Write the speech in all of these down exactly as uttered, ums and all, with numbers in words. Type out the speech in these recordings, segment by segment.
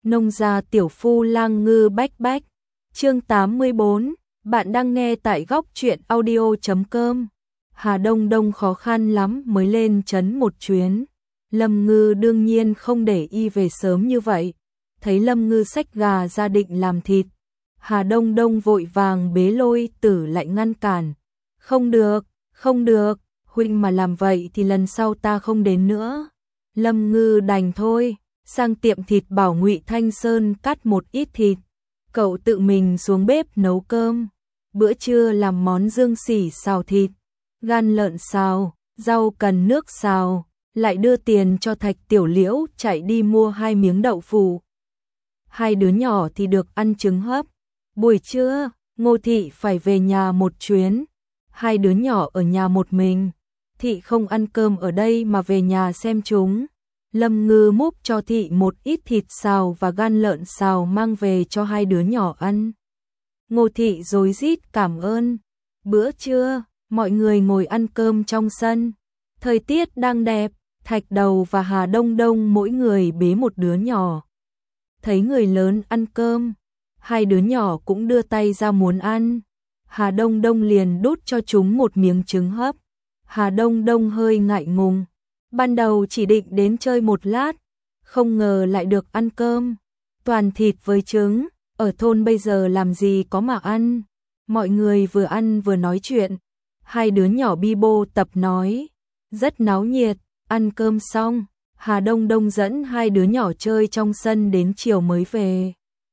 Nông gia tiểu phu lang ngư bách bách. Chương tám mươi bốn, bạn đang nghe tại góc truyện audio chấm com. Hà Đông Đông khó khăn lắm mới lên trấn một chuyến. Lâm Ngư đương nhiên không để y về sớm như vậy. Thấy Lâm Ngư xách gà ra định làm thịt, Hà Đông Đông vội vàng bế Lôi Tử lại ngăn cản. Không được, không được, huynh mà làm vậy thì lần sau ta không đến nữa. Lâm Ngư đành thôi, sang tiệm thịt bảo Ngụy Thanh Sơn cắt một ít thịt. Cậu tự mình xuống bếp nấu cơm. Bữa trưa làm món dương sỉ xào thịt, gan lợn xào, rau cần nước xào, lại đưa tiền cho Thạch Tiểu Liễu chạy đi mua hai miếng đậu phụ. Hai đứa nhỏ thì được ăn trứng hấp. Buổi trưa, Ngô Thị phải về nhà một chuyến. Hai đứa nhỏ ở nhà một mình. Thị không ăn cơm ở đây mà về nhà xem chúng. Lâm Ngư múc cho Thị một ít thịt xào và gan lợn xào mang về cho hai đứa nhỏ ăn. Ngô Thị rối rít cảm ơn. Bữa trưa, mọi người ngồi ăn cơm trong sân. Thời tiết đang đẹp, Thạch Đầu và Hà Đông Đông mỗi người bế một đứa nhỏ. Thấy người lớn ăn cơm, hai đứa nhỏ cũng đưa tay ra muốn ăn. Hà Đông Đông liền đút cho chúng một miếng trứng hấp. Hà Đông Đông hơi ngại ngùng. Ban đầu chỉ định đến chơi một lát, không ngờ lại được ăn cơm. Toàn thịt với trứng, ở thôn bây giờ làm gì có mà ăn. Mọi người vừa ăn vừa nói chuyện. Hai đứa nhỏ bi bô tập nói. Rất náo nhiệt, ăn cơm xong, Hà Đông Đông dẫn hai đứa nhỏ chơi trong sân đến chiều mới về.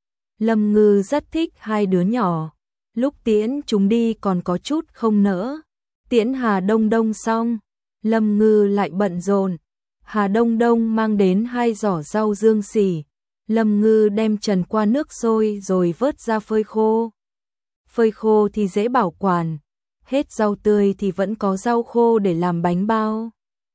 Lâm Ngư rất thích hai đứa nhỏ. Lúc tiễn chúng đi còn có chút không nỡ. Tiễn Hà Đông Đông xong, Lâm Ngư lại bận rộn. Hà Đông Đông mang đến hai giỏ rau dương sỉ. Lâm Ngư đem trần qua nước sôi rồi vớt ra phơi khô. Phơi khô thì dễ bảo quản. Hết rau tươi thì vẫn có rau khô để làm bánh bao.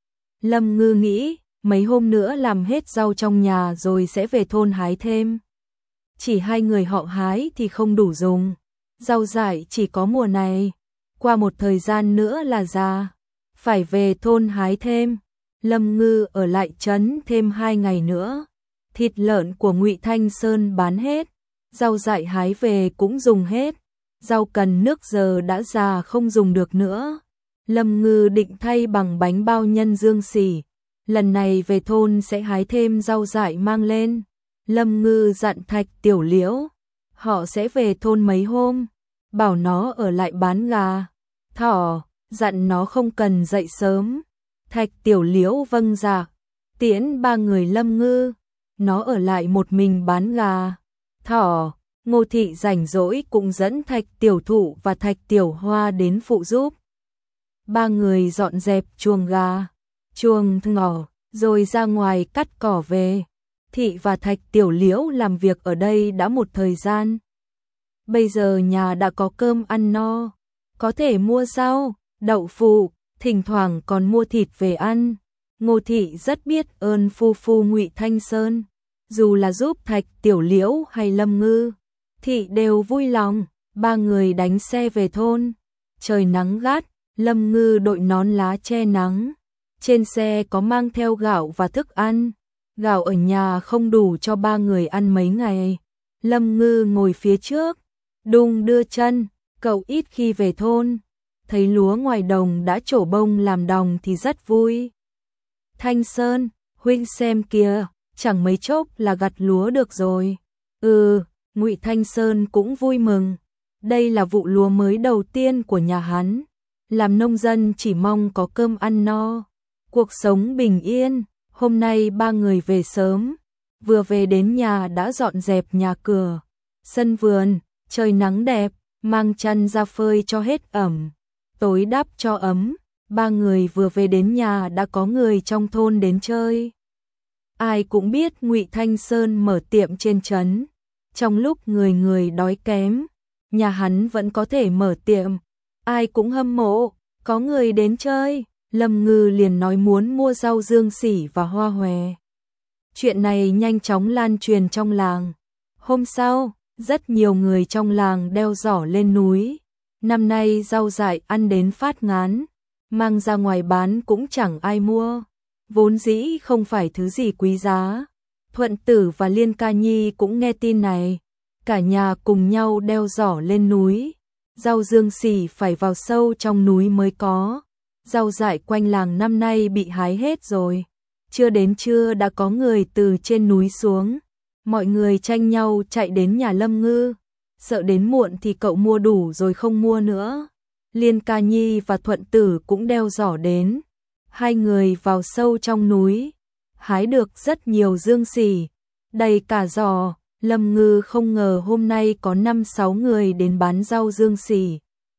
Lâm Ngư nghĩ, mấy hôm nữa làm hết rau trong nhà rồi sẽ về thôn hái thêm. Chỉ hai người họ hái thì không đủ dùng. Rau dại chỉ có mùa này. Qua một thời gian nữa là già. Phải về thôn hái thêm. Lâm Ngư ở lại trấn thêm hai ngày nữa. Thịt lợn của Ngụy Thanh Sơn bán hết. Rau dại hái về cũng dùng hết. Rau cần nước giờ đã già không dùng được nữa. Lâm Ngư định thay bằng bánh bao nhân dương sỉ. Lần này về thôn sẽ hái thêm rau dại mang lên. Lâm Ngư dặn Thạch Tiểu Liễu. Họ sẽ về thôn mấy hôm. Bảo nó ở lại bán gà, thỏ, dặn nó không cần dậy sớm. Thạch Tiểu Liễu vâng dạ. Tiễn ba người Lâm Ngư. Nó ở lại một mình bán gà, thỏ. Ngô Thị rảnh rỗi cũng dẫn Thạch Tiểu Thụ và Thạch Tiểu Hoa đến phụ giúp. Ba người dọn dẹp chuồng gà, chuồng ngỏ, rồi ra ngoài cắt cỏ về. Thị và Thạch Tiểu Liễu làm việc ở đây đã một thời gian. Bây giờ nhà đã có cơm ăn no, có thể mua rau, đậu phụ, thỉnh thoảng còn mua thịt về ăn. Ngô Thị rất biết ơn phu phu Ngụy Thanh Sơn, dù là giúp Thạch Tiểu Liễu hay Lâm Ngư, Thị đều vui lòng. Ba người đánh xe về thôn. Trời nắng gắt, Lâm Ngư đội nón lá che nắng. Trên xe có mang theo gạo và thức ăn. Gạo ở nhà không đủ cho ba người ăn mấy ngày. Lâm Ngư ngồi phía trước, đung đưa chân. Cậu ít khi về thôn, thấy lúa ngoài đồng đã trổ bông làm đồng thì rất vui. Thanh Sơn, huynh xem kìa, chẳng mấy chốc là gặt lúa được rồi. Ừ, Ngụy Thanh Sơn cũng vui mừng. Đây là vụ lúa mới đầu tiên của nhà hắn. Làm nông dân chỉ mong có cơm ăn no, cuộc sống bình yên. Hôm nay ba người về sớm, vừa về đến nhà đã dọn dẹp nhà cửa, sân vườn. Trời nắng đẹp, mang chăn ra phơi cho hết ẩm, tối đắp cho ấm. Ba người vừa về đến nhà đã có người trong thôn đến chơi. Ai cũng biết Ngụy Thanh Sơn mở tiệm trên trấn. Trong lúc người người đói kém, nhà hắn vẫn có thể mở tiệm. Ai cũng hâm mộ, có người đến chơi. Lâm Ngư liền nói muốn mua rau dương sỉ và hoa hòe. Chuyện này nhanh chóng lan truyền trong làng. Hôm sau, rất nhiều người trong làng đeo giỏ lên núi. Năm nay rau dại ăn đến phát ngán, mang ra ngoài bán cũng chẳng ai mua. Vốn dĩ không phải thứ gì quý giá, Thuận Tử và Liên Ca Nhi cũng nghe tin này, cả nhà cùng nhau đeo giỏ lên núi. Rau dương xỉ phải vào sâu trong núi mới có, rau dại quanh làng năm nay bị hái hết rồi. Chưa đến trưa đã có người từ trên núi xuống, mọi người tranh nhau chạy đến nhà Lâm Ngư, sợ đến muộn thì cậu mua đủ rồi không mua nữa. Liên Ca Nhi và Thuận Tử cũng đeo giỏ đến, hai người vào sâu trong núi, hái được rất nhiều dương xỉ, đầy cả giỏ. Lâm Ngư không ngờ hôm nay có năm sáu người đến bán rau dương xỉ.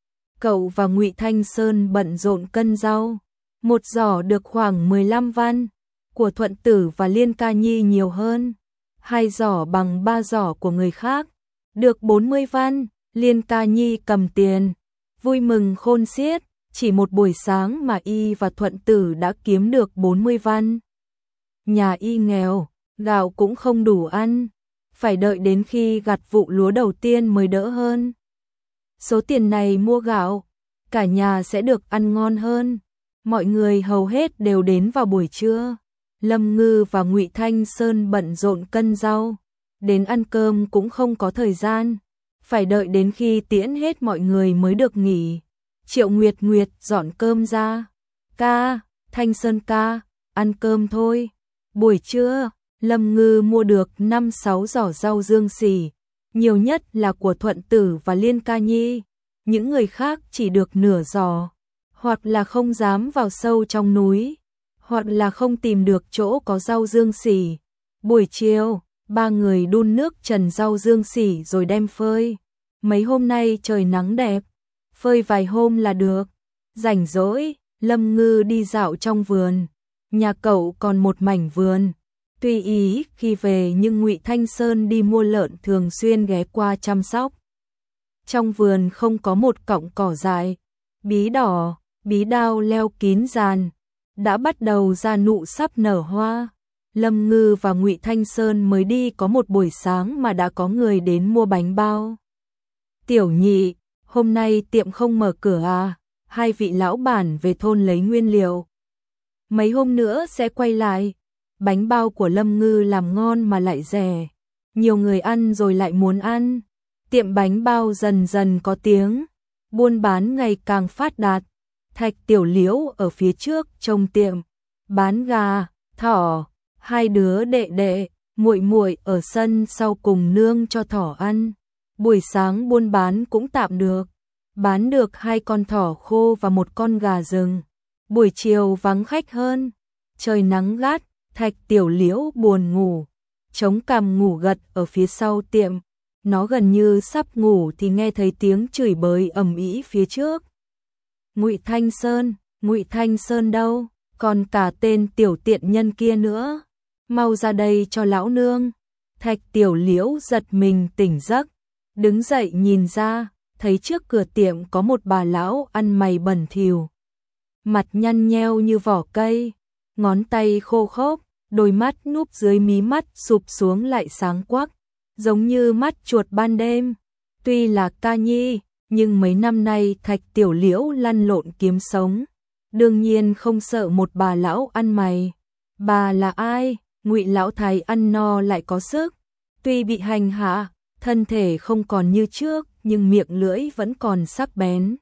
Cậu và Ngụy Thanh Sơn bận rộn cân rau, một giỏ được khoảng mười lăm văn, của Thuận Tử và Liên Ca Nhi nhiều hơn, hai giỏ bằng ba giỏ của người khác, được bốn mươi văn. Liên Ca Nhi cầm tiền, vui mừng khôn xiết, chỉ một buổi sáng mà y và Thuận Tử đã kiếm được bốn mươi văn. Nhà y nghèo, gạo cũng không đủ ăn, phải đợi đến khi gặt vụ lúa đầu tiên mới đỡ hơn. Số tiền này mua gạo, cả nhà sẽ được ăn ngon hơn. Mọi người hầu hết đều đến vào buổi trưa. Lâm Ngư và Ngụy Thanh Sơn bận rộn cân rau, đến ăn cơm cũng không có thời gian, phải đợi đến khi tiễn hết mọi người mới được nghỉ. Triệu Nguyệt Nguyệt dọn cơm ra. Ca, Thanh Sơn ca, ăn cơm thôi. Buổi trưa, Lâm Ngư mua được năm sáu giỏ rau dương xỉ, nhiều nhất là của Thuận Tử và Liên Ca Nhi, những người khác chỉ được nửa giỏ, hoặc là không dám vào sâu trong núi, hoặc là không tìm được chỗ có rau dương xỉ. Buổi chiều, ba người đun nước trần rau dương xỉ rồi đem phơi. Mấy hôm nay trời nắng đẹp, phơi vài hôm là được. Rảnh rỗi, Lâm Ngư đi dạo trong vườn, nhà cậu còn một mảnh vườn. Tuy ý khi về nhưng Ngụy Thanh Sơn đi mua lợn thường xuyên ghé qua chăm sóc. Trong vườn không có một cọng cỏ dại, bí đỏ, bí đao leo kín giàn, đã bắt đầu ra nụ sắp nở hoa. Lâm Ngư và Ngụy Thanh Sơn mới đi có một buổi sáng mà đã có người đến mua bánh bao. Tiểu Nhị, hôm nay tiệm không mở cửa à? Hai vị lão bản về thôn lấy nguyên liệu. Mấy hôm nữa sẽ quay lại. Bánh bao của Lâm Ngư làm ngon mà lại rẻ, nhiều người ăn rồi lại muốn ăn. Tiệm bánh bao dần dần có tiếng, buôn bán ngày càng phát đạt. Thạch Tiểu Liễu ở phía trước trông tiệm, bán gà, thỏ, hai đứa đệ đệ, muội muội ở sân sau cùng nương cho thỏ ăn. Buổi sáng buôn bán cũng tạm được, bán được hai con thỏ khô và một con gà rừng. Buổi chiều vắng khách hơn, trời nắng gắt. Thạch Tiểu Liễu buồn ngủ, chống cằm ngủ gật ở phía sau tiệm. Nó gần như sắp ngủ thì nghe thấy tiếng chửi bới ầm ĩ phía trước. Ngụy Thanh Sơn, Ngụy Thanh Sơn đâu? Còn cả tên tiểu tiện nhân kia nữa. Mau ra đây cho lão nương. Thạch Tiểu Liễu giật mình tỉnh giấc, đứng dậy nhìn ra, thấy trước cửa tiệm có một bà lão ăn mày bẩn thỉu, mặt nhăn nheo như vỏ cây, ngón tay khô khốc, đôi mắt núp dưới mí mắt sụp xuống lại sáng quắc, giống như mắt chuột ban đêm. Tuy là Ca Nhi, nhưng mấy năm nay Thạch Tiểu Liễu lăn lộn kiếm sống, đương nhiên không sợ một bà lão ăn mày. Bà là ai? Ngụy lão thái ăn no lại có sức, tuy bị hành hạ, thân thể không còn như trước, nhưng miệng lưỡi vẫn còn sắc bén.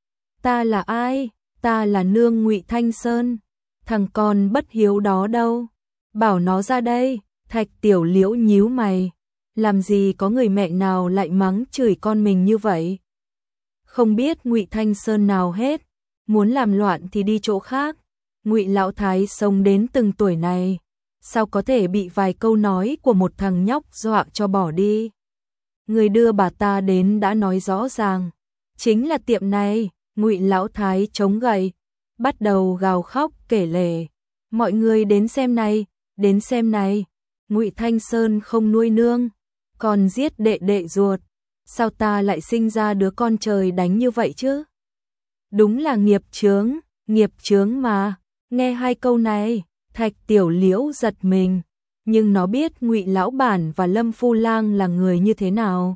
Ta là ai? Ta là nương Ngụy Thanh Sơn. Thằng con bất hiếu đó đâu? Bảo nó ra đây. Thạch Tiểu Liễu nhíu mày, làm gì có người mẹ nào lại mắng chửi con mình như vậy? Không biết Ngụy Thanh Sơn nào hết, muốn làm loạn thì đi chỗ khác. Ngụy lão thái sống đến từng tuổi này, sao có thể bị vài câu nói của một thằng nhóc dọa cho bỏ đi? Người đưa bà ta đến đã nói rõ ràng, chính là tiệm này. Ngụy lão thái chống gậy, bắt đầu gào khóc kể lể. Mọi người đến xem này, đến xem này. Ngụy Thanh Sơn không nuôi nương, còn giết đệ đệ ruột. Sao ta lại sinh ra đứa con trời đánh như vậy chứ? Đúng là nghiệp chướng, nghiệp chướng mà. Nghe hai câu này, Thạch Tiểu Liễu giật mình, nhưng nó biết Ngụy lão bản và Lâm Phu Lang là người như thế nào.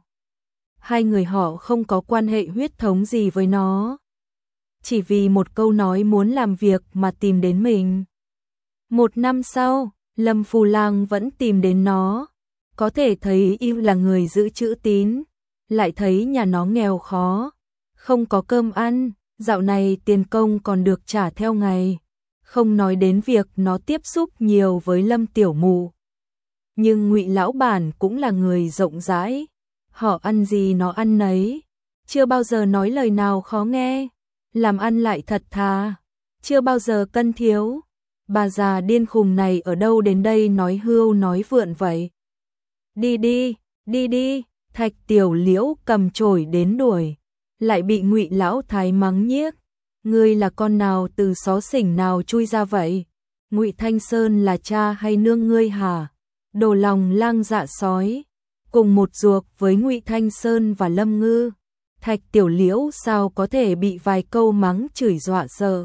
Hai người họ không có quan hệ huyết thống gì với nó, chỉ vì một câu nói muốn làm việc mà tìm đến mình. Một năm sau, Lâm Phu Lang vẫn tìm đến nó, có thể thấy y là người giữ chữ tín, lại thấy nhà nó nghèo khó, không có cơm ăn, dạo này tiền công còn được trả theo ngày, không nói đến việc nó tiếp xúc nhiều với Lâm Tiểu Mụ. Nhưng Ngụy lão bản cũng là người rộng rãi, họ ăn gì nó ăn nấy, chưa bao giờ nói lời nào khó nghe, làm ăn lại thật thà, chưa bao giờ cân thiếu. Bà già điên khùng này ở đâu đến đây nói hưu nói vượn vậy? Đi đi, đi đi, Thạch Tiểu Liễu cầm chổi đến đuổi, lại bị Ngụy lão thái mắng nhiếc. Ngươi là con nào từ xó xỉnh nào chui ra vậy? Ngụy Thanh Sơn là cha hay nương ngươi hả? Đồ lòng lang dạ sói, cùng một ruột với Ngụy Thanh Sơn và Lâm Ngư. Thạch Tiểu Liễu sao có thể bị vài câu mắng chửi dọa sợ.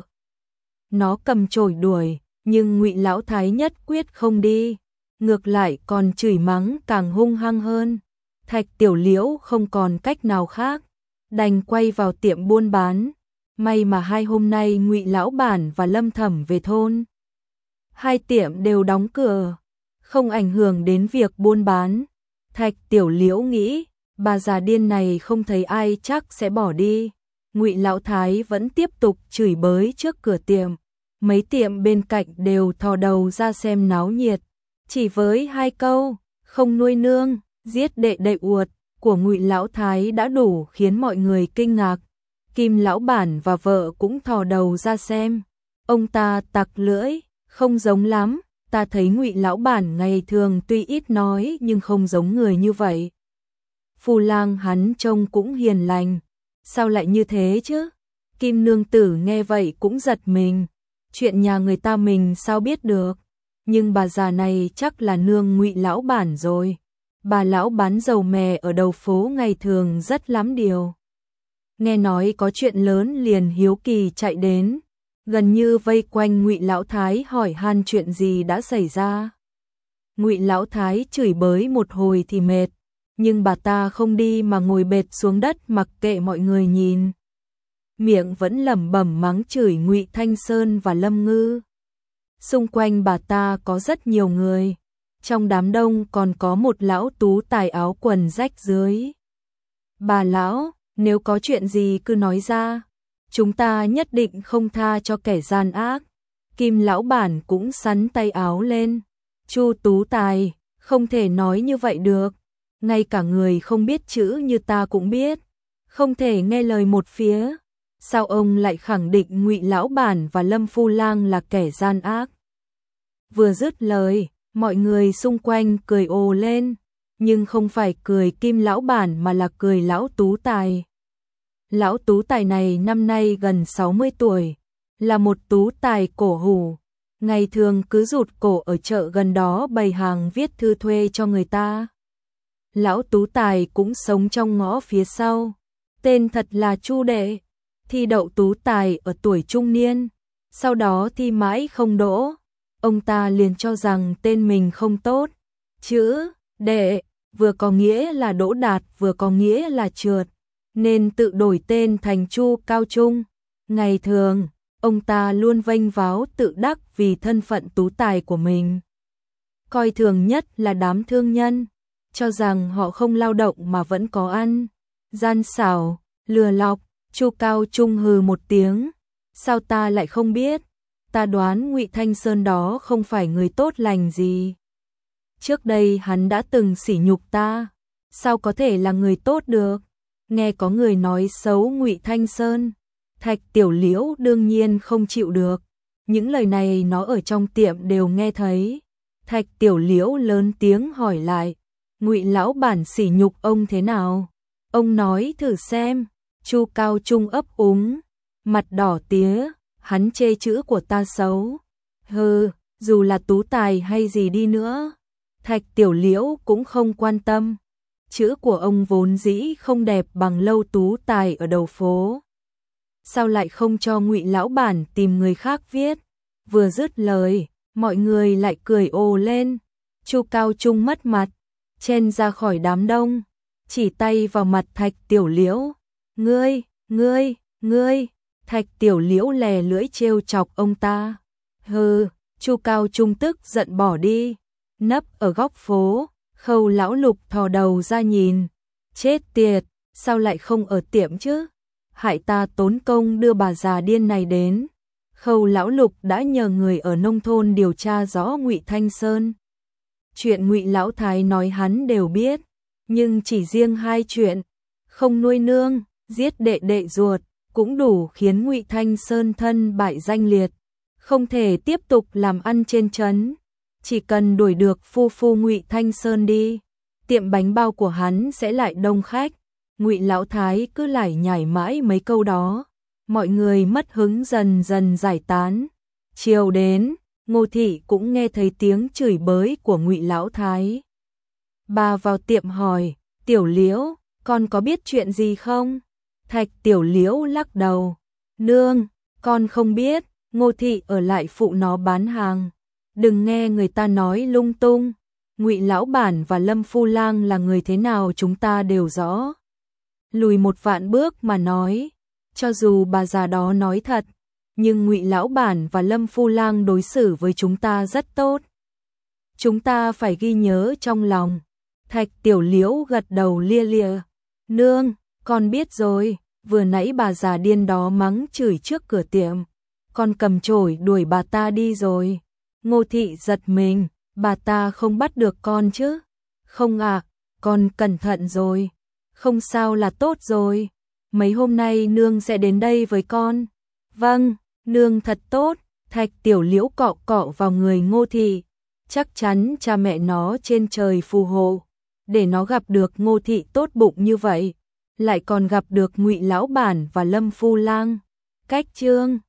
Nó cầm chổi đuổi, nhưng Ngụy lão thái nhất quyết không đi, ngược lại còn chửi mắng càng hung hăng hơn. Thạch Tiểu Liễu không còn cách nào khác, đành quay vào tiệm buôn bán. May mà hai hôm nay Ngụy lão bản và Lâm Thẩm về thôn, hai tiệm đều đóng cửa, không ảnh hưởng đến việc buôn bán. Thạch Tiểu Liễu nghĩ, bà già điên này không thấy ai chắc sẽ bỏ đi. Ngụy lão thái vẫn tiếp tục chửi bới trước cửa tiệm, mấy tiệm bên cạnh đều thò đầu ra xem náo nhiệt. Chỉ với hai câu không nuôi nương, giết đệ đệ uột của Ngụy lão thái đã đủ khiến mọi người kinh ngạc. Kim lão bản và vợ cũng thò đầu ra xem. Ông ta tặc lưỡi, không giống lắm, ta thấy Ngụy lão bản ngày thường tuy ít nói nhưng không giống người như vậy. Phu Lang hắn trông cũng hiền lành, sao lại như thế chứ? Kim nương tử nghe vậy cũng giật mình, chuyện nhà người ta mình sao biết được, nhưng bà già này chắc là nương Ngụy lão bản rồi. Bà lão bán dầu mè ở đầu phố ngày thường rất lắm điều. Nghe nói có chuyện lớn liền hiếu kỳ chạy đến, gần như vây quanh Ngụy lão thái hỏi han chuyện gì đã xảy ra. Ngụy lão thái chửi bới một hồi thì mệt, nhưng bà ta không đi mà ngồi bệt xuống đất mặc kệ mọi người nhìn. Miệng vẫn lẩm bẩm mắng chửi Ngụy Thanh Sơn và Lâm Ngư. Xung quanh bà ta có rất nhiều người, trong đám đông còn có một lão tú tài áo quần rách dưới. Bà lão, nếu có chuyện gì cứ nói ra, chúng ta nhất định không tha cho kẻ gian ác. Kim lão bản cũng sắn tay áo lên. Chu tú tài, không thể nói như vậy được, ngay cả người không biết chữ như ta cũng biết, không thể nghe lời một phía. Sao ông lại khẳng định Ngụy lão bản và Lâm Phu Lang là kẻ gian ác? Vừa dứt lời, mọi người xung quanh cười ồ lên, nhưng không phải cười Kim lão bản mà là cười lão tú tài. Lão tú tài này năm nay gần sáu mươi tuổi, là một tú tài cổ hủ, ngày thường cứ rụt cổ ở chợ gần đó bày hàng viết thư thuê cho người ta. Lão tú tài cũng sống trong ngõ phía sau, tên thật là Chu Đệ, thi đậu tú tài ở tuổi trung niên, sau đó thi mãi không đỗ. Ông ta liền cho rằng tên mình không tốt, chữ Đệ vừa có nghĩa là đỗ đạt vừa có nghĩa là trượt, nên tự đổi tên thành Chu Cao Trung. Ngày thường, ông ta luôn vênh váo tự đắc vì thân phận tú tài của mình. Coi thường nhất là đám thương nhân, cho rằng họ không lao động mà vẫn có ăn. Gian xảo, lừa lọc. Chu Cao Trung hừ một tiếng, sao ta lại không biết? Ta đoán Ngụy Thanh Sơn đó không phải người tốt lành gì. Trước đây hắn đã từng sỉ nhục ta, sao có thể là người tốt được? Nghe có người nói xấu Ngụy Thanh Sơn, Thạch Tiểu Liễu đương nhiên không chịu được. Những lời này nó ở trong tiệm đều nghe thấy. Thạch Tiểu Liễu lớn tiếng hỏi lại, Ngụy lão bản sỉ nhục ông thế nào? Ông nói thử xem. Chu Cao Trung ấp úng, mặt đỏ tía, hắn chê chữ của ta xấu. Hừ, dù là tú tài hay gì đi nữa, Thạch Tiểu Liễu cũng không quan tâm. Chữ của ông vốn dĩ không đẹp bằng lâu tú tài ở đầu phố. Sao lại không cho Ngụy lão bản tìm người khác viết? Vừa dứt lời, mọi người lại cười ồ lên. Chu Cao Trung mất mặt, chen ra khỏi đám đông, chỉ tay vào mặt Thạch Tiểu Liễu. Ngươi, ngươi, ngươi, Thạch Tiểu Liễu lè lưỡi trêu chọc ông ta. Hừ, Chu Cao Trung tức giận bỏ đi, nấp ở góc phố. Khâu Lão Lục thò đầu ra nhìn, chết tiệt, sao lại không ở tiệm chứ? Hại ta tốn công đưa bà già điên này đến. Khâu Lão Lục đã nhờ người ở nông thôn điều tra rõ Ngụy Thanh Sơn. Chuyện Ngụy Lão Thái nói hắn đều biết, nhưng chỉ riêng hai chuyện, không nuôi nương, giết đệ đệ ruột, cũng đủ khiến Ngụy Thanh Sơn thân bại danh liệt, không thể tiếp tục làm ăn trên trấn. Chỉ cần đuổi được phu phu Ngụy Thanh Sơn đi, tiệm bánh bao của hắn sẽ lại đông khách. Ngụy Lão Thái cứ lải nhải mãi mấy câu đó, mọi người mất hứng dần dần giải tán. Chiều đến, Ngô Thị cũng nghe thấy tiếng chửi bới của Ngụy Lão Thái. Bà vào tiệm hỏi, Tiểu Liễu, con có biết chuyện gì không? Thạch Tiểu Liễu lắc đầu, nương, con không biết. Ngô Thị ở lại phụ nó bán hàng, đừng nghe người ta nói lung tung. Ngụy Lão Bản và Lâm Phu Lang là người thế nào chúng ta đều rõ. Lùi một vạn bước mà nói, cho dù bà già đó nói thật, nhưng Ngụy Lão Bản và Lâm Phu Lang đối xử với chúng ta rất tốt. Chúng ta phải ghi nhớ trong lòng. Thạch Tiểu Liễu gật đầu lia lịa, nương, con biết rồi. Vừa nãy bà già điên đó mắng chửi trước cửa tiệm, con cầm chổi đuổi bà ta đi rồi. Ngô Thị giật mình, bà ta không bắt được con chứ? Không ạ, à, con cẩn thận rồi. Không sao là tốt rồi. Mấy hôm nay nương sẽ đến đây với con. Vâng, nương thật tốt. Thạch Tiểu Liễu cọ cọ vào người Ngô Thị. Chắc chắn cha mẹ nó trên trời phù hộ, để nó gặp được Ngô Thị tốt bụng như vậy, lại còn gặp được Ngụy Lão Bản và Lâm Phu Lang. Cách chương